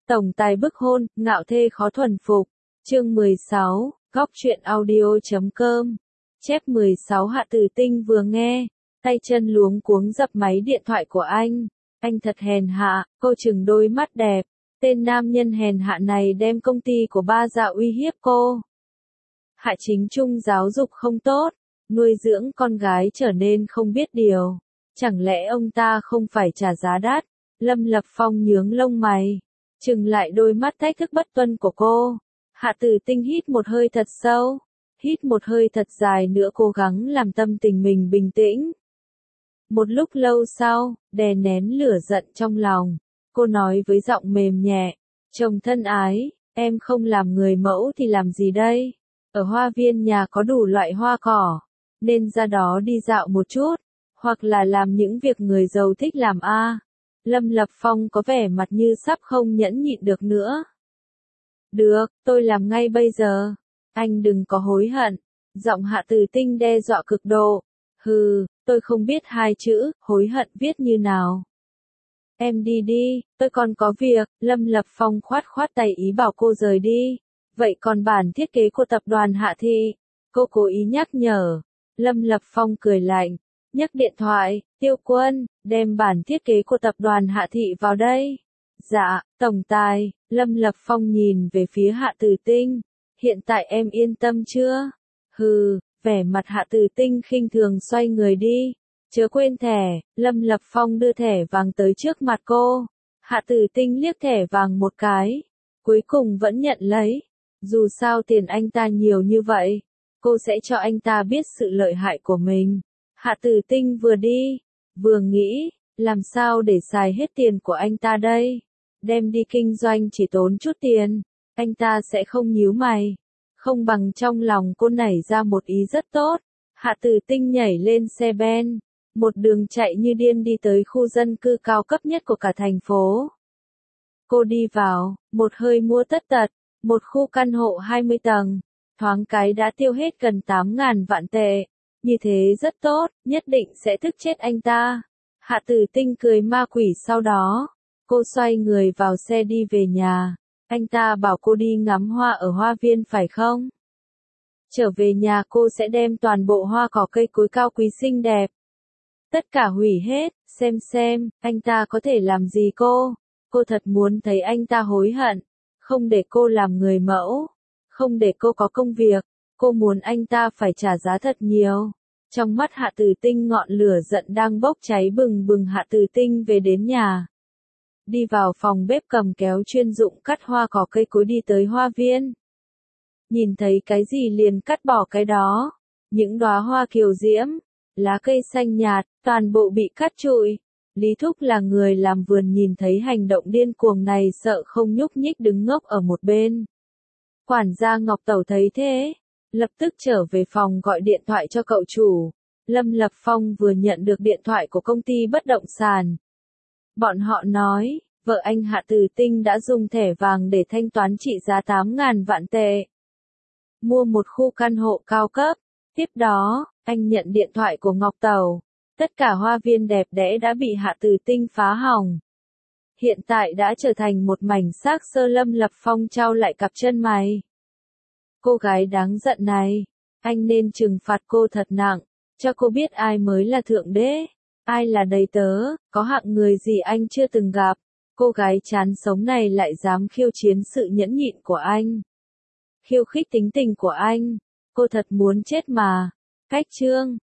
Tổng tài bức hôn, ngạo thê khó thuần phục. Chương 16, góc truyện audio.com. Chép 16 Hạ Tử Tinh vừa nghe, tay chân luống cuống dập máy điện thoại của anh. Anh thật hèn hạ, cô chừng đôi mắt đẹp. Tên nam nhân hèn hạ này đem công ty của ba Dạ uy hiếp cô. Hạ Chính Trung giáo dục không tốt, nuôi dưỡng con gái trở nên không biết điều. Chẳng lẽ ông ta không phải trả giá đắt? Lâm Lập Phong nhướng lông mày, trừng lại đôi mắt thách thức bất tuân của cô. Hạ Tử Tinh hít một hơi thật sâu, hít một hơi thật dài nữa, cố gắng làm tâm tình mình bình tĩnh. Một lúc lâu sau, đè nén lửa giận trong lòng, cô nói với giọng mềm nhẹ, chồng thân ái, em không làm người mẫu thì làm gì đây? Ở hoa viên nhà có đủ loại hoa cỏ, nên ra đó đi dạo một chút, hoặc là làm những việc người giàu thích làm a. Lâm Lập Phong có vẻ mặt như sắp không nhẫn nhịn được nữa. Được, tôi làm ngay bây giờ. Anh đừng có hối hận. Giọng Hạ Tử Tinh đe dọa cực độ. Hừ, tôi không biết hai chữ, hối hận viết như nào. Em đi đi, tôi còn có việc. Lâm Lập Phong khoát khoát tay ý bảo cô rời đi. Vậy còn bản thiết kế của tập đoàn Hạ Thị? Cô cố ý nhắc nhở. Lâm Lập Phong cười lạnh, nhấc điện thoại, Tiêu Quân, đem bản thiết kế của tập đoàn Hạ Thị vào đây. Dạ, tổng tài. Lâm Lập Phong nhìn về phía Hạ Tử Tinh. Hiện tại em yên tâm chưa? Hừ, vẻ mặt Hạ Tử Tinh khinh thường xoay người đi. Chớ quên thẻ. Lâm Lập Phong đưa thẻ vàng tới trước mặt cô. Hạ Tử Tinh liếc thẻ vàng một cái, cuối cùng vẫn nhận lấy. Dù sao tiền anh ta nhiều như vậy, cô sẽ cho anh ta biết sự lợi hại của mình. Hạ Tử Tinh vừa đi, vừa nghĩ, làm sao để xài hết tiền của anh ta đây? Đem đi kinh doanh chỉ tốn chút tiền, anh ta sẽ không nhíu mày. Không bằng trong lòng cô nảy ra một ý rất tốt. Hạ Tử Tinh nhảy lên xe ben, một đường chạy như điên đi tới khu dân cư cao cấp nhất của cả thành phố. Cô đi vào, một hơi mua tất tật, một khu căn hộ 20 tầng, thoáng cái đã tiêu hết gần 8.000 vạn tệ. Như thế rất tốt, nhất định sẽ thức chết anh ta. Hạ Tử Tinh cười ma quỷ, sau đó, cô xoay người vào xe đi về nhà. Anh ta bảo cô đi ngắm hoa ở hoa viên phải không? Trở về nhà cô sẽ đem toàn bộ hoa cỏ cây cối cao quý xinh đẹp. Tất cả hủy hết, xem, anh ta có thể làm gì cô? Cô thật muốn thấy anh ta hối hận. Không để cô làm người mẫu, không để cô có công việc, cô muốn anh ta phải trả giá thật nhiều. Trong mắt Hạ Tử Tinh ngọn lửa giận đang bốc cháy bừng bừng. Hạ Tử Tinh về đến nhà, đi vào phòng bếp cầm kéo chuyên dụng cắt hoa cỏ cây cối đi tới hoa viên. Nhìn thấy cái gì liền cắt bỏ cái đó. Những đóa hoa kiều diễm, lá cây xanh nhạt, toàn bộ bị cắt trụi. Lý Thúc là người làm vườn nhìn thấy hành động điên cuồng này sợ không nhúc nhích đứng ngốc ở một bên. Quản gia Ngọc Tẩu thấy thế, lập tức trở về phòng gọi điện thoại cho cậu chủ. Lâm Lập Phong vừa nhận được điện thoại của công ty bất động sản. Bọn họ nói, vợ anh Hạ Tử Tinh đã dùng thẻ vàng để thanh toán trị giá 8.000 vạn tệ. Mua một khu căn hộ cao cấp. Tiếp đó, anh nhận điện thoại của Ngọc Tẩu. Tất cả hoa viên đẹp đẽ đã bị Hạ Tử Tinh phá hỏng. Hiện tại đã trở thành một mảnh xác xơ. Lâm Lập Phong chau lại cặp chân mày. Cô gái đáng giận này, anh nên trừng phạt cô thật nặng, cho cô biết ai mới là thượng đế, ai là đầy tớ, có hạng người gì anh chưa từng gặp. Cô gái chán sống này lại dám khiêu chiến sự nhẫn nhịn của anh, khiêu khích tính tình của anh. Cô thật muốn chết mà. Cách chương